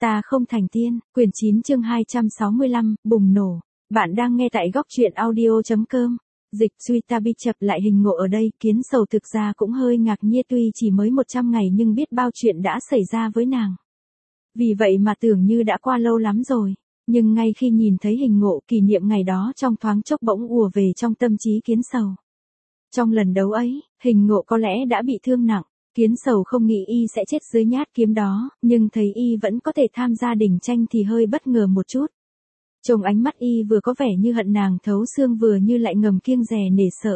Ta không thành tiên, quyển 9 chương 265, bùng nổ. Bạn đang nghe tại góc truyện audio.com. Dịch suy ta bi chập lại hình ngộ ở đây, Kiến Sầu thực ra cũng hơi ngạc nhiên tuy chỉ mới 100 ngày nhưng biết bao chuyện đã xảy ra với nàng. Vì vậy mà tưởng như đã qua lâu lắm rồi. Nhưng ngay khi nhìn thấy hình ngộ kỷ niệm ngày đó trong thoáng chốc bỗng ùa về trong tâm trí Kiến Sầu. Trong lần đấu ấy, hình ngộ có lẽ đã bị thương nặng. Kiến Sầu không nghĩ y sẽ chết dưới nhát kiếm đó, nhưng thấy y vẫn có thể tham gia đỉnh tranh thì hơi bất ngờ một chút. Trông ánh mắt y vừa có vẻ như hận nàng thấu xương vừa như lại ngầm kiêng dè nể sợ.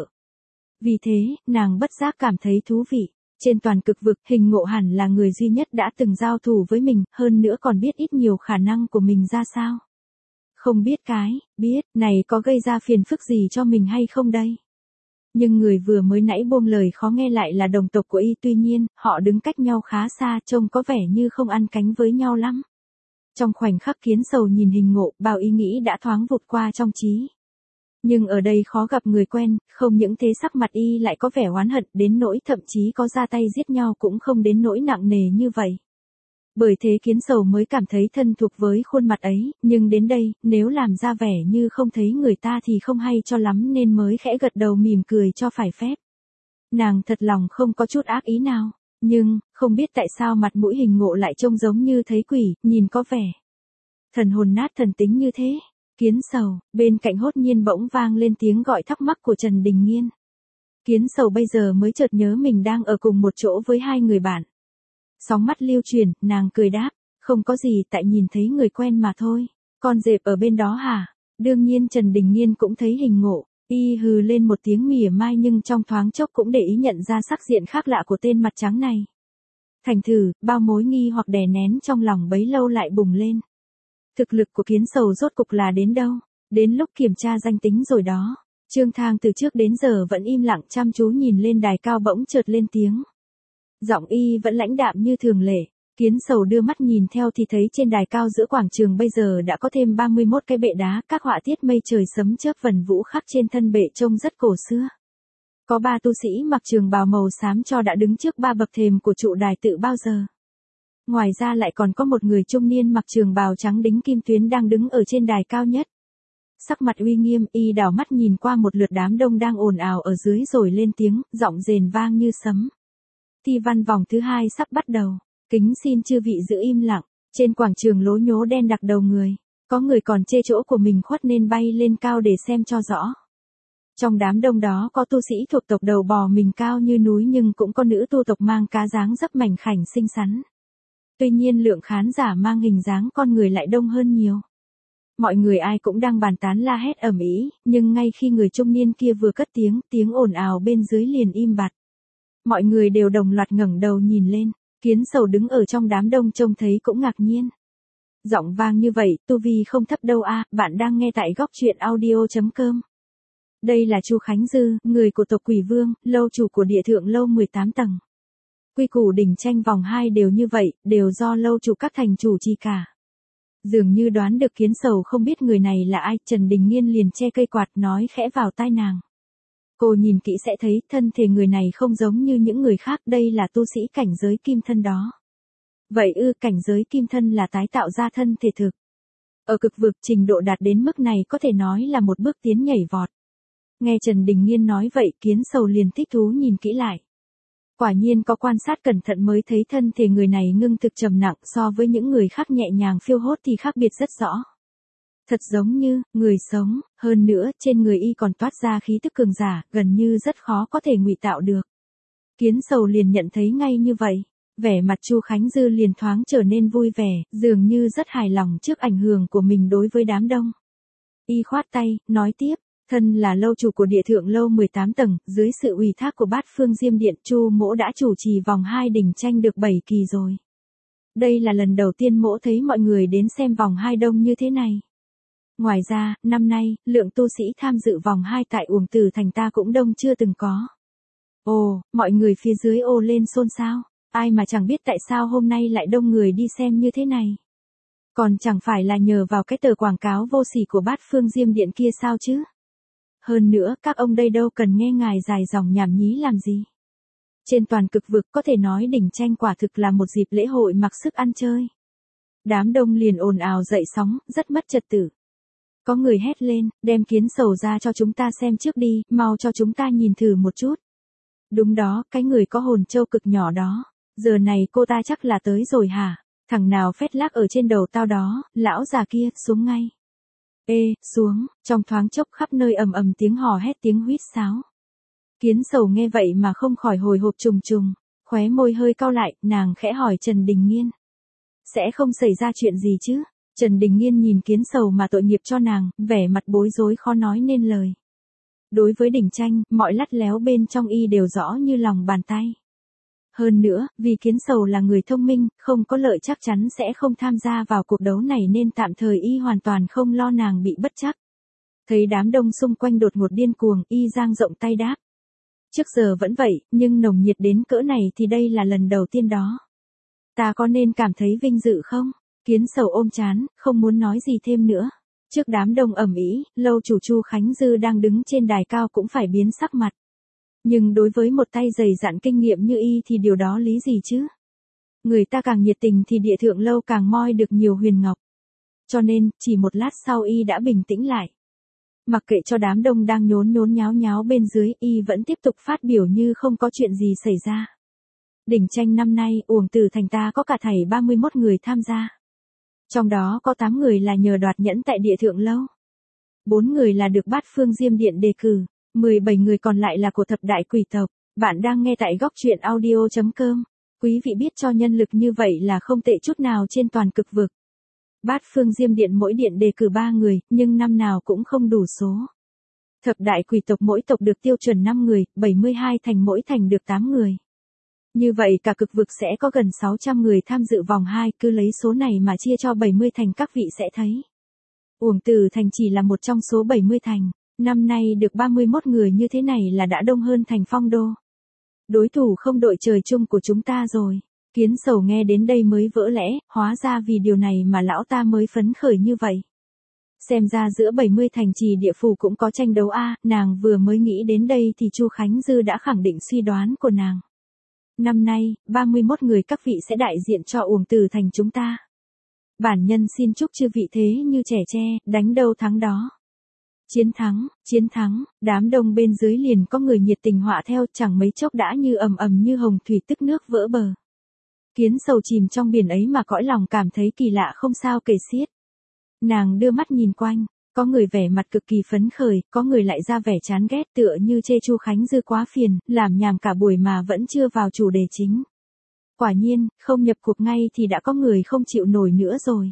Vì thế, nàng bất giác cảm thấy thú vị. Trên toàn cực vực, hình ngộ hẳn là người duy nhất đã từng giao thủ với mình, hơn nữa còn biết ít nhiều khả năng của mình ra sao. Không biết biết, này có gây ra phiền phức gì cho mình hay không đây? Nhưng người vừa mới nãy buông lời khó nghe lại là đồng tộc của y, tuy nhiên, họ đứng cách nhau khá xa, trông có vẻ như không ăn cánh với nhau lắm. Trong khoảnh khắc Kiến Sầu nhìn hình ngộ, bao ý nghĩ đã thoáng vụt qua trong trí. Nhưng ở đây khó gặp người quen, không những thế sắc mặt y lại có vẻ oán hận đến nỗi thậm chí có ra tay giết nhau cũng không đến nỗi nặng nề như vậy. Bởi thế Kiến Sầu mới cảm thấy thân thuộc với khuôn mặt ấy, nhưng đến đây, nếu làm ra vẻ như không thấy người ta thì không hay cho lắm nên mới khẽ gật đầu mỉm cười cho phải phép. Nàng thật lòng không có chút ác ý nào, nhưng, không biết tại sao mặt mũi hình ngộ lại trông giống như thấy quỷ, nhìn có vẻ thần hồn nát thần tính như thế. Kiến Sầu, bên cạnh hốt nhiên bỗng vang lên tiếng gọi thắc mắc của Trần Đình Nghiên. Kiến Sầu bây giờ mới chợt nhớ mình đang ở cùng một chỗ với hai người bạn. Sóng mắt lưu truyền, nàng cười đáp, không có gì tại nhìn thấy người quen mà thôi. Con dẹp ở bên đó hả? Đương nhiên Trần Đình Nghiên cũng thấy hình ngộ, y hừ lên một tiếng mỉa mai nhưng trong thoáng chốc cũng để ý nhận ra sắc diện khác lạ của tên mặt trắng này. Thành thử, bao mối nghi hoặc đè nén trong lòng bấy lâu lại bùng lên. Thực lực của Kiến Sầu rốt cục là đến đâu? Đến lúc kiểm tra danh tính rồi đó. Trương Thang từ trước đến giờ vẫn im lặng chăm chú nhìn lên đài cao bỗng chợt lên tiếng. Giọng y vẫn lãnh đạm như thường lệ. Kiến Sầu đưa mắt nhìn theo thì thấy trên đài cao giữa quảng trường bây giờ đã có thêm 31 cái bệ đá, các họa tiết mây trời sấm chớp vần vũ khắc trên thân bệ trông rất cổ xưa. Có 3 tu sĩ mặc trường bào màu xám cho đã đứng trước 3 bậc thềm của trụ đài tự bao giờ. Ngoài ra lại còn có một người trung niên mặc trường bào trắng đính kim tuyến đang đứng ở trên đài cao nhất. Sắc mặt uy nghiêm, y đảo mắt nhìn qua một lượt đám đông đang ồn ào ở dưới rồi lên tiếng, giọng rền vang như sấm. Thi văn vòng thứ 2 sắp bắt đầu. Kính xin chư vị giữ im lặng. Trên quảng trường lố nhố đen đặc đầu người. Có người còn chê chỗ của mình khuất nên bay lên cao để xem cho rõ. Trong đám đông đó có tu sĩ thuộc tộc đầu bò mình cao như núi nhưng cũng có nữ tu tộc mang cá dáng dấp mảnh khảnh xinh xắn. Tuy nhiên lượng khán giả mang hình dáng con người lại đông hơn nhiều. Mọi người ai cũng đang bàn tán la hét ầm ĩ, nhưng ngay khi người trung niên kia vừa cất tiếng ồn ào bên dưới liền im bặt. Mọi người đều đồng loạt ngẩng đầu nhìn lên, Kiến Sầu đứng ở trong đám đông trông thấy cũng ngạc nhiên. Giọng vang như vậy, tu vi không thấp đâu a, bạn đang nghe tại góc truyện audio.com. Đây là Chu Khánh Dư, người của tộc Quỷ Vương, lâu chủ của địa thượng lâu 18 tầng. Quy củ đỉnh tranh vòng 2 đều như vậy, đều do lâu chủ các thành chủ trì cả. Dường như đoán được Kiến Sầu không biết người này là ai, Trần Đình Nghiên liền che cây quạt nói khẽ vào tai nàng. Cô nhìn kỹ sẽ thấy thân thể người này không giống như những người khác, đây là tu sĩ cảnh giới kim thân đó. Vậy cảnh giới kim thân là tái tạo ra thân thể thực. Ở cực vực trình độ đạt đến mức này có thể nói là một bước tiến nhảy vọt. Nghe Trần Đình Nghiên nói vậy Kiến Sầu liền thích thú nhìn kỹ lại. Quả nhiên có quan sát cẩn thận mới thấy thân thể người này ngưng thực trầm nặng so với những người khác nhẹ nhàng phiêu hốt thì khác biệt rất rõ. Thật giống như, người sống, hơn nữa trên người y còn toát ra khí tức cường giả, gần như rất khó có thể ngụy tạo được. Kiến Sầu liền nhận thấy ngay như vậy, vẻ mặt Chu Khánh Dư liền thoáng trở nên vui vẻ, dường như rất hài lòng trước ảnh hưởng của mình đối với đám đông. Y khoát tay, nói tiếp. Thân là lâu chủ của địa thượng lâu 18 tầng, dưới sự ủy thác của Bát Phương Diêm Điện, Chu mỗ đã chủ trì vòng 2 đỉnh tranh được 7 kỳ rồi. Đây là lần đầu tiên mỗ thấy mọi người đến xem vòng 2 đông như thế này. Ngoài ra, năm nay, lượng tu sĩ tham dự vòng 2 tại Uổng Tử Thành ta cũng đông chưa từng có. Ồ, mọi người phía dưới ồ lên xôn xao, ai mà chẳng biết tại sao hôm nay lại đông người đi xem như thế này. Còn chẳng phải là nhờ vào cái tờ quảng cáo vô sỉ của Bát Phương Diêm Điện kia sao chứ? Hơn nữa, các ông đây đâu cần nghe ngài dài dòng nhảm nhí làm gì. Trên toàn cực vực có thể nói đỉnh tranh quả thực là một dịp lễ hội mặc sức ăn chơi. Đám đông liền ồn ào dậy sóng, rất mất trật tự. Có người hét lên, đem kiến sầu ra cho chúng ta xem trước đi, mau cho chúng ta nhìn thử một chút. Đúng đó, cái người có hồn trâu cực nhỏ đó. Giờ này cô ta chắc là tới rồi hả? Thằng nào phét lác ở trên đầu tao đó, lão già kia, xuống ngay. Ê, xuống, trong thoáng chốc khắp nơi ầm ầm tiếng hò hét tiếng huýt sáo. Kiến sầu nghe vậy mà không khỏi hồi hộp trùng trùng, khóe môi hơi cau lại, nàng khẽ hỏi Trần Đình Nghiên. Sẽ không xảy ra chuyện gì chứ? Trần Đình Nghiên nhìn kiến sầu mà tội nghiệp cho nàng, vẻ mặt bối rối khó nói nên lời. Đối với Đỉnh Tranh, mọi lắt léo bên trong y đều rõ như lòng bàn tay. Hơn nữa, vì kiến sầu là người thông minh, không có lợi chắc chắn sẽ không tham gia vào cuộc đấu này nên tạm thời y hoàn toàn không lo nàng bị bất trắc. Thấy đám đông xung quanh đột ngột điên cuồng, y dang rộng tay đáp. Trước giờ vẫn vậy, nhưng nồng nhiệt đến cỡ này thì đây là lần đầu tiên đó. Ta có nên cảm thấy vinh dự không? Kiến sầu ôm chán, không muốn nói gì thêm nữa. Trước đám đông ầm ĩ, lâu chủ Chu Khánh Dư đang đứng trên đài cao cũng phải biến sắc mặt. Nhưng đối với một tay dày dặn kinh nghiệm như y thì điều đó lý gì chứ? Người ta càng nhiệt tình thì địa thượng lâu càng moi được nhiều huyền ngọc. Cho nên, chỉ một lát sau y đã bình tĩnh lại. Mặc kệ cho đám đông đang nhốn nháo nháo bên dưới, y vẫn tiếp tục phát biểu như không có chuyện gì xảy ra. Đỉnh Tranh năm nay, Uổng Tử Thành ta có cả thảy 31 người tham gia. Trong đó có 8 người là nhờ đoạt nhẫn tại địa thượng lâu. 4 người là được Bát Phương Diêm Điện đề cử. 17 người còn lại là của thập đại quỷ tộc. Bạn đang nghe tại góc truyện audio.com. Quý vị biết cho nhân lực như vậy là không tệ chút nào trên toàn cực vực. Bát Phương Diêm Điện mỗi điện đề cử 3 người, nhưng năm nào cũng không đủ số. Thập đại quỷ tộc mỗi tộc được tiêu chuẩn 5 người, 72 thành mỗi thành được 8 người. Như vậy cả cực vực sẽ có gần 600 người tham dự vòng 2, cứ lấy số này mà chia cho 70 thành các vị sẽ thấy. Uổng Tử Thành chỉ là một trong số 70 thành. Năm nay được 31 người như thế này là đã đông hơn thành Phong Đô. Đối thủ không đội trời chung của chúng ta rồi. Kiến sầu nghe đến đây mới vỡ lẽ, hóa ra vì điều này mà lão ta mới phấn khởi như vậy. Xem ra giữa 70 thành trì địa phủ cũng có tranh đấu a, nàng vừa mới nghĩ đến đây thì Chu Khánh Dư đã khẳng định suy đoán của nàng. Năm nay, 31 người các vị sẽ đại diện cho Uổng Tử Thành chúng ta. Bản nhân xin chúc chư vị thế như trẻ tre, đánh đâu thắng đó. Chiến thắng, đám đông bên dưới liền có người nhiệt tình họa theo, chẳng mấy chốc đã như ầm ầm như hồng thủy tức nước vỡ bờ. Kiến sầu chìm trong biển ấy mà cõi lòng cảm thấy kỳ lạ không sao kể xiết. Nàng đưa mắt nhìn quanh, có người vẻ mặt cực kỳ phấn khởi, có người lại ra vẻ chán ghét tựa như chê Chu Khánh Dư quá phiền, làm nhảm cả buổi mà vẫn chưa vào chủ đề chính. Quả nhiên, không nhập cuộc ngay thì đã có người không chịu nổi nữa rồi.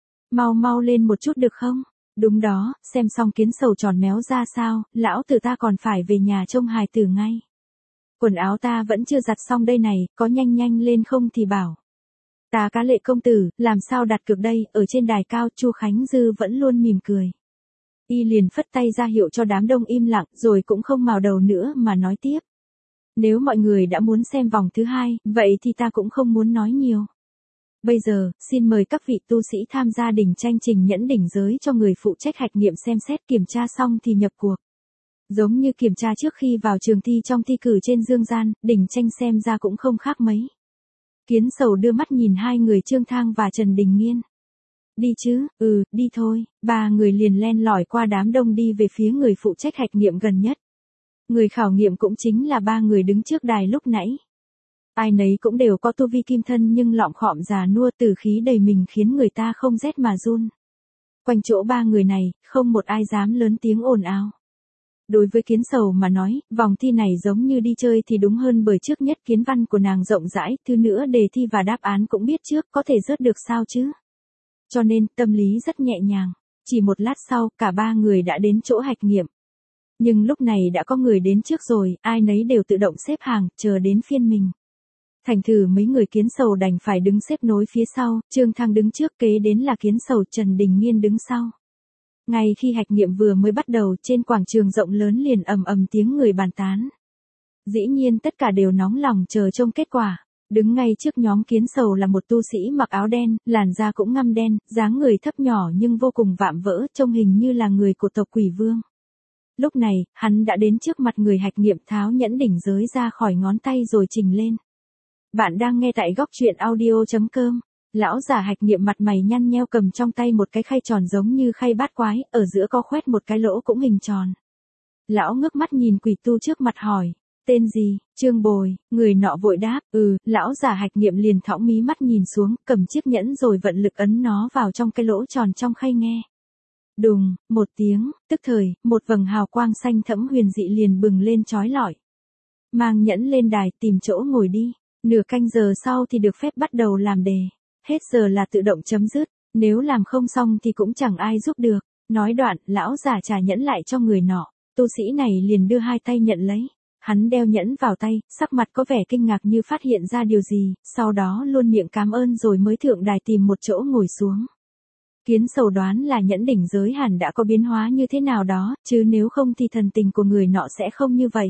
Mau lên một chút được không? Đúng đó, xem xong kiến sầu tròn méo ra sao, lão tử ta còn phải về nhà trông hài tử ngay. Quần áo ta vẫn chưa giặt xong đây này, có nhanh lên không thì bảo. Ta Cá Lệ công tử, làm sao đặt cược đây, ở trên đài cao Chu Khánh Dư vẫn luôn mỉm cười. Y liền phất tay ra hiệu cho đám đông im lặng, rồi cũng không mào đầu nữa mà nói tiếp. Nếu mọi người đã muốn xem vòng thứ 2, vậy thì ta cũng không muốn nói nhiều. Bây giờ, xin mời các vị tu sĩ tham gia Đỉnh Tranh trình nhẫn đỉnh giới cho người phụ trách hạch nghiệm xem xét kiểm tra xong thì nhập cuộc. Giống như kiểm tra trước khi vào trường thi trong thi cử trên dương gian, Đỉnh Tranh xem ra cũng không khác mấy. Kiến sầu đưa mắt nhìn hai người Trương Thang và Trần Đình Nghiên. Đi chứ, đi thôi, ba người liền len lỏi qua đám đông đi về phía người phụ trách hạch nghiệm gần nhất. Người khảo nghiệm cũng chính là ba người đứng trước đài lúc nãy. Ai nấy cũng đều có tu vi kim thân nhưng lọm khọm già nua tử khí đầy mình khiến người ta không rét mà run. Quanh chỗ ba người này, không một ai dám lớn tiếng ồn ào. Đối với kiến sầu mà nói, vòng thi này giống như đi chơi thì đúng hơn bởi trước nhất kiến văn của nàng rộng rãi, thứ nữa đề thi và đáp án cũng biết trước có thể rớt được sao chứ. Cho nên, tâm lý rất nhẹ nhàng. Chỉ một lát sau, cả ba người đã đến chỗ hạch nghiệm. Nhưng lúc này đã có người đến trước rồi, ai nấy đều tự động xếp hàng, chờ đến phiên mình. Thành thử mấy người kiến sầu đành phải đứng xếp nối phía sau, Trương Thang đứng trước kế đến là kiến sầu Trần Đình Nghiên đứng sau. Ngay khi hạch nghiệm vừa mới bắt đầu trên quảng trường rộng lớn liền ầm ầm tiếng người bàn tán. Dĩ nhiên tất cả đều nóng lòng chờ trông kết quả. Đứng ngay trước nhóm kiến sầu là một tu sĩ mặc áo đen, làn da cũng ngăm đen, dáng người thấp nhỏ nhưng vô cùng vạm vỡ, trông hình như là người của tộc Quỷ Vương. Lúc này, hắn đã đến trước mặt người hạch nghiệm tháo nhẫn đỉnh giới ra khỏi ngón tay rồi trình lên. Bạn đang nghe tại góc truyện audio.com. Lão giả Hạch Nghiệm mặt mày nhăn nheo cầm trong tay một cái khay tròn giống như khay bát quái, ở giữa có khoét một cái lỗ cũng hình tròn. Lão ngước mắt nhìn quỷ tu trước mặt hỏi, tên gì? Trương Bồi. Người nọ vội đáp, lão giả Hạch Nghiệm liền thõng mí mắt nhìn xuống, cầm chiếc nhẫn rồi vận lực ấn nó vào trong cái lỗ tròn trong khay nghe. Đùng, một tiếng, tức thời, một vầng hào quang xanh thẫm huyền dị liền bừng lên chói lọi. Mang nhẫn lên đài, tìm chỗ ngồi đi. Nửa canh giờ sau thì được phép bắt đầu làm đề. Hết giờ là tự động chấm dứt, nếu làm không xong thì cũng chẳng ai giúp được. Nói đoạn, lão giả trả nhẫn lại cho người nọ. Tu sĩ này liền đưa hai tay nhận lấy. Hắn đeo nhẫn vào tay, sắc mặt có vẻ kinh ngạc như phát hiện ra điều gì, sau đó luôn miệng cảm ơn rồi mới thượng đài tìm một chỗ ngồi xuống. Kiến Sầu đoán là nhẫn đỉnh giới hẳn đã có biến hóa như thế nào đó, chứ nếu không thì thần tình của người nọ sẽ không như vậy.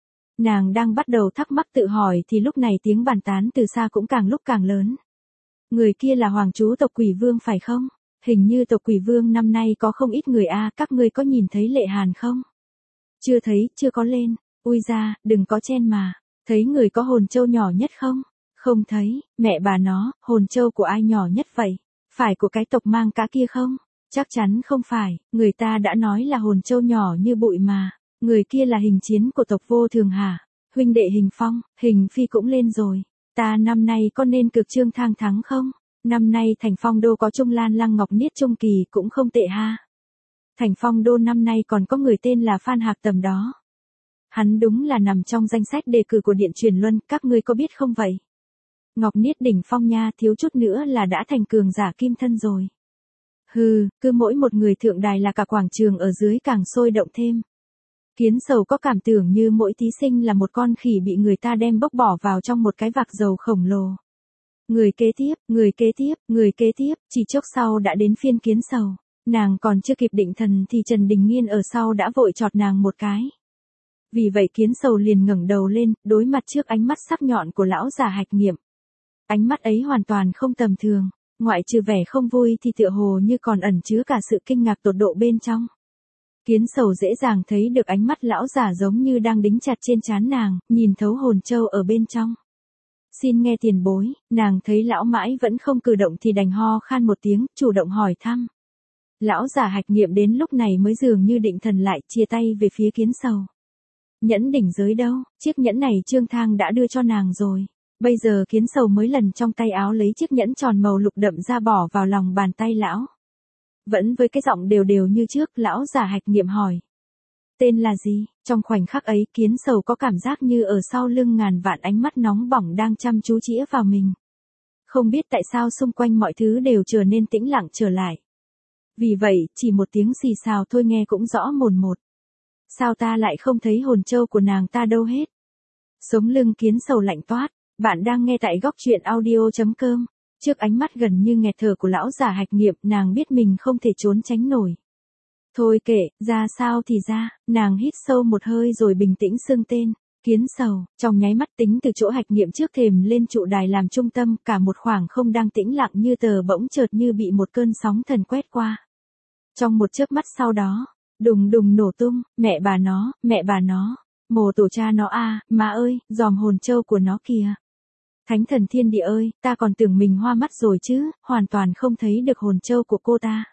Nàng đang bắt đầu thắc mắc tự hỏi thì lúc này tiếng bàn tán từ xa cũng càng lúc càng lớn. Người kia là hoàng chú tộc Quỷ Vương phải không? Hình như tộc Quỷ Vương năm nay có không ít người các ngươi có nhìn thấy Lệ Hàn không? Chưa thấy, chưa có lên. Ui ra, đừng có chen mà. Thấy người có hồn châu nhỏ nhất không? Không thấy, mẹ bà nó, hồn châu của ai nhỏ nhất vậy? Phải của cái tộc mang cá kia không? Chắc chắn không phải, người ta đã nói là hồn châu nhỏ như bụi mà. Người kia là Hình Chiến của tộc Vô Thường hả? Huynh đệ Hình Phong, Hình Phi cũng lên rồi. Ta năm nay có nên cực trương thang thắng không? Năm nay thành Phong Đô có Trung Lan Lăng Ngọc Niết Trung Kỳ cũng không tệ ha. Thành Phong Đô năm nay còn có người tên là Phan Hạc Tầm đó. Hắn đúng là nằm trong danh sách đề cử của Điện Truyền Luân, các ngươi có biết không vậy? Ngọc Niết đỉnh phong nha, thiếu chút nữa là đã thành cường giả kim thân rồi. Hừ, cứ mỗi một người thượng đài là cả quảng trường ở dưới càng sôi động thêm. Kiến Sầu có cảm tưởng như mỗi thí sinh là một con khỉ bị người ta đem bốc bỏ vào trong một cái vạc dầu khổng lồ. Người kế tiếp, người kế tiếp, người kế tiếp, chỉ chốc sau đã đến phiên Kiến Sầu. Nàng còn chưa kịp định thần thì Trần Đình Nghiên ở sau đã vội chọt nàng một cái. Vì vậy Kiến Sầu liền ngẩng đầu lên, đối mặt trước ánh mắt sắc nhọn của lão già Hạch Nghiệm. Ánh mắt ấy hoàn toàn không tầm thường, ngoại trừ vẻ không vui thì tựa hồ như còn ẩn chứa cả sự kinh ngạc tột độ bên trong. Kiến Sầu dễ dàng thấy được ánh mắt lão già giống như đang đính chặt trên trán nàng, nhìn thấu hồn châu ở bên trong. Xin nghe tiền bối, nàng thấy lão mãi vẫn không cử động thì đành ho khan một tiếng, chủ động hỏi thăm. Lão già Hạch Nghiệm đến lúc này mới dường như định thần lại, chia tay về phía Kiến Sầu. Nhẫn đỉnh giới đâu, chiếc nhẫn này Trương Thang đã đưa cho nàng rồi. Bây giờ Kiến Sầu mới lần trong tay áo lấy chiếc nhẫn tròn màu lục đậm ra bỏ vào lòng bàn tay lão. Vẫn với cái giọng đều đều như trước, lão già Hạch Nghiệm hỏi. Tên là gì? Trong khoảnh khắc ấy Kiến Sầu có cảm giác như ở sau lưng ngàn vạn ánh mắt nóng bỏng đang chăm chú chĩa vào mình. Không biết tại sao xung quanh mọi thứ đều trở nên tĩnh lặng trở lại. Vì vậy, chỉ một tiếng xì xào thôi nghe cũng rõ mồn một. Sao ta lại không thấy hồn châu của nàng ta đâu hết? Sống lưng Kiến Sầu lạnh toát. Bạn đang nghe tại góc truyện audio.com. Trước ánh mắt gần như nghẹt thở của lão già Hạch Nghiệm, nàng biết mình không thể trốn tránh nổi. Thôi kệ, ra sao thì ra, nàng hít sâu một hơi rồi bình tĩnh xưng tên. Kiến Sầu, trong nháy mắt tính từ chỗ Hạch Nghiệm trước thềm lên trụ đài làm trung tâm, cả một khoảng không đang tĩnh lặng như tờ bỗng chợt như bị một cơn sóng thần quét qua. Trong một chớp mắt sau đó, đùng đùng nổ tung, mẹ bà nó, mồ tổ cha nó má ơi, giòm hồn châu của nó kìa. Thánh thần thiên địa ơi, ta còn tưởng mình hoa mắt rồi chứ, hoàn toàn không thấy được hồn châu của cô ta.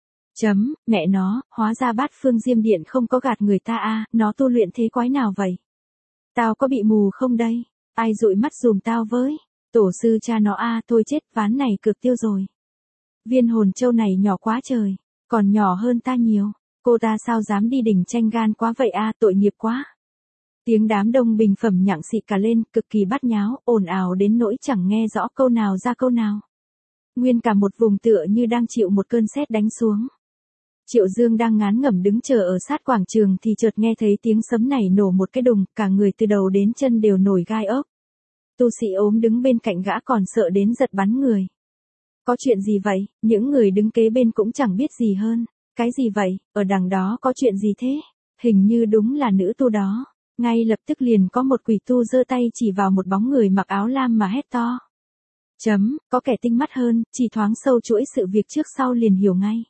Mẹ nó, hóa ra Bát Phương Diêm Điện không có gạt người ta nó tu luyện thế quái nào vậy? Tao có bị mù không đây? Ai dụi mắt dùm tao với? Tổ sư cha nó thôi chết, ván này cực tiêu rồi. Viên hồn châu này nhỏ quá trời, còn nhỏ hơn ta nhiều. Cô ta sao dám đi đỉnh tranh gan quá vậy tội nghiệp quá. Tiếng đám đông bình phẩm nhặng xị cả lên, cực kỳ bát nháo, ồn ào đến nỗi chẳng nghe rõ câu nào ra câu nào. Nguyên cả một vùng tựa như đang chịu một cơn sét đánh xuống. Triệu Dương đang ngán ngẩm đứng chờ ở sát quảng trường thì chợt nghe thấy tiếng sấm này nổ một cái đùng, cả người từ đầu đến chân đều nổi gai ốc. Tu sĩ ốm đứng bên cạnh gã còn sợ đến giật bắn người. Có chuyện gì vậy? Những người đứng kế bên cũng chẳng biết gì hơn. Cái gì vậy? Ở đằng đó có chuyện gì thế? Hình như đúng là nữ tu đó. Ngay lập tức liền có một quỷ tu giơ tay chỉ vào một bóng người mặc áo lam mà hét to. Có kẻ tinh mắt hơn, chỉ thoáng sâu chuỗi sự việc trước sau liền hiểu ngay.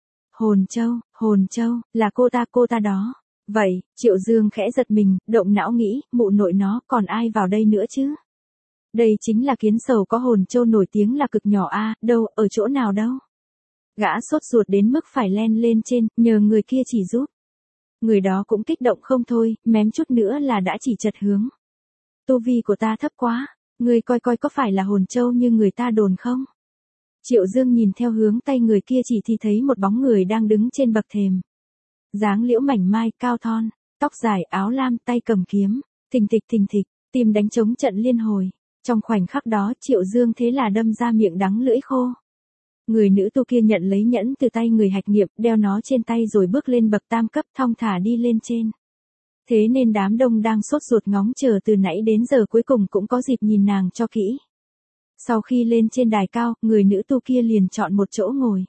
Hồn châu, là cô ta đó. Vậy, Triệu Dương khẽ giật mình, động não nghĩ, mụ nội nó, còn ai vào đây nữa chứ? Đây chính là kiến sầu có hồn châu nổi tiếng là cực nhỏ a, đâu, ở chỗ nào đâu. Gã sốt ruột đến mức phải len lên trên, nhờ người kia chỉ giúp. Người đó cũng kích động không thôi, mém chút nữa là đã chỉ chật hướng. Tu vi của ta thấp quá, ngươi coi coi có phải là hồn châu như người ta đồn không? Triệu Dương nhìn theo hướng tay người kia chỉ thì thấy một bóng người đang đứng trên bậc thềm. Dáng liễu mảnh mai, cao thon, tóc dài, áo lam, tay cầm kiếm, thình thịch, tim đánh trống trận liên hồi. Trong khoảnh khắc đó Triệu Dương thế là đâm ra miệng đắng lưỡi khô. Người nữ tu kia nhận lấy nhẫn từ tay người hạch nghiệm, đeo nó trên tay rồi bước lên bậc tam cấp thong thả đi lên trên. Thế nên đám đông đang sốt ruột ngóng chờ từ nãy đến giờ cuối cùng cũng có dịp nhìn nàng cho kỹ. Sau khi lên trên đài cao, người nữ tu kia liền chọn một chỗ ngồi.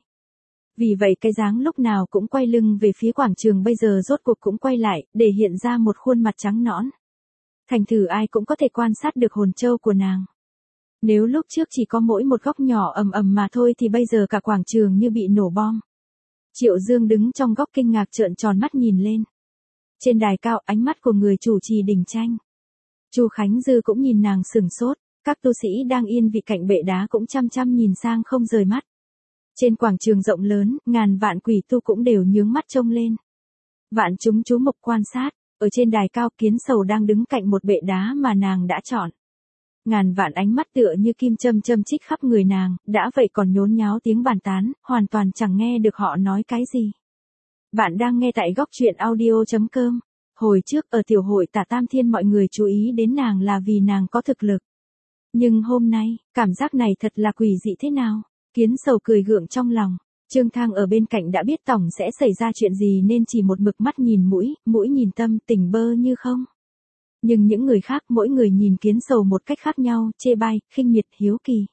Vì vậy cái dáng lúc nào cũng quay lưng về phía quảng trường bây giờ rốt cuộc cũng quay lại, để hiện ra một khuôn mặt trắng nõn. Thành thử ai cũng có thể quan sát được hồn châu của nàng. Nếu lúc trước chỉ có mỗi một góc nhỏ ầm ầm mà thôi thì bây giờ cả quảng trường như bị nổ bom. Triệu Dương đứng trong góc kinh ngạc trợn tròn mắt nhìn lên. Trên đài cao ánh mắt của người chủ trì đỉnh tranh. Chu Khánh Dư cũng nhìn nàng sửng sốt, các tu sĩ đang yên vị cạnh bệ đá cũng chăm chăm nhìn sang không rời mắt. Trên quảng trường rộng lớn, ngàn vạn quỷ tu cũng đều nhướng mắt trông lên. Vạn chúng chú mục quan sát, ở trên đài cao kiến sầu đang đứng cạnh một bệ đá mà nàng đã chọn. Ngàn vạn ánh mắt tựa như kim châm châm chích khắp người nàng, đã vậy còn nhốn nháo tiếng bàn tán, hoàn toàn chẳng nghe được họ nói cái gì. Bạn đang nghe tại góc truyện audio.com. Hồi trước ở tiểu hội Tả Tam Thiên mọi người chú ý đến nàng là vì nàng có thực lực. Nhưng hôm nay, cảm giác này thật là quỷ dị thế nào? Kiến sầu cười gượng trong lòng. Trương Thang ở bên cạnh đã biết tổng sẽ xảy ra chuyện gì nên chỉ một mực mắt nhìn mũi nhìn tâm, tỉnh bơ như không. Nhưng những người khác mỗi người nhìn kiến sầu một cách khác nhau, chê bai, khinh miệt, hiếu kỳ.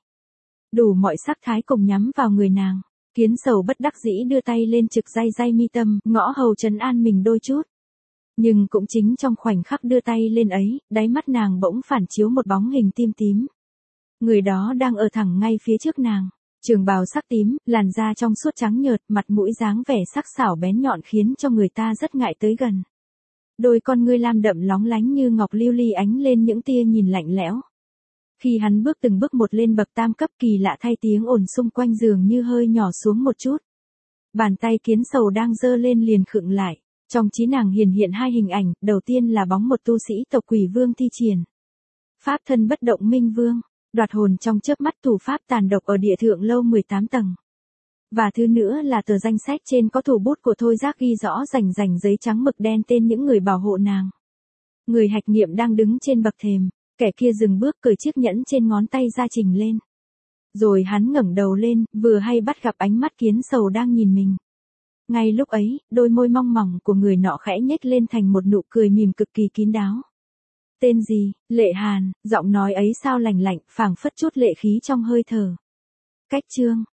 Đủ mọi sắc thái cùng nhắm vào người nàng. Kiến sầu bất đắc dĩ đưa tay lên trực day mi tâm, ngõ hầu trấn an mình đôi chút. Nhưng cũng chính trong khoảnh khắc đưa tay lên ấy, đáy mắt nàng bỗng phản chiếu một bóng hình tim tím. Người đó đang ở thẳng ngay phía trước nàng. Trường bào sắc tím, làn da trong suốt trắng nhợt, mặt mũi dáng vẻ sắc sảo bén nhọn khiến cho người ta rất ngại tới gần. Đôi con ngươi lam đậm lóng lánh như ngọc lưu ly ánh lên những tia nhìn lạnh lẽo. Khi hắn bước từng bước một lên bậc tam cấp kỳ lạ thay tiếng ồn xung quanh giường như hơi nhỏ xuống một chút. Bàn tay kiến sầu đang giơ lên liền khựng lại. Trong trí nàng hiện hai hình ảnh, đầu tiên là bóng một tu sĩ tộc Quỷ Vương thi triển. Pháp thân bất động minh vương, đoạt hồn trong chớp mắt thủ pháp tàn độc ở địa thượng lâu 18 tầng. Và thứ nữa là tờ danh sách trên có thủ bút của Thôi Giác ghi rõ rành giấy trắng mực đen tên những người bảo hộ nàng. Người hạch nghiệm đang đứng trên bậc thềm, kẻ kia dừng bước cởi chiếc nhẫn trên ngón tay ra trình lên. Rồi hắn ngẩng đầu lên, vừa hay bắt gặp ánh mắt kiến sầu đang nhìn mình. Ngay lúc ấy, đôi môi mong mỏng của người nọ khẽ nhếch lên thành một nụ cười mỉm cực kỳ kín đáo. Tên gì? Lệ Hàn, giọng nói ấy sao lành lạnh, phảng phất chút lệ khí trong hơi thở. Cách Trương,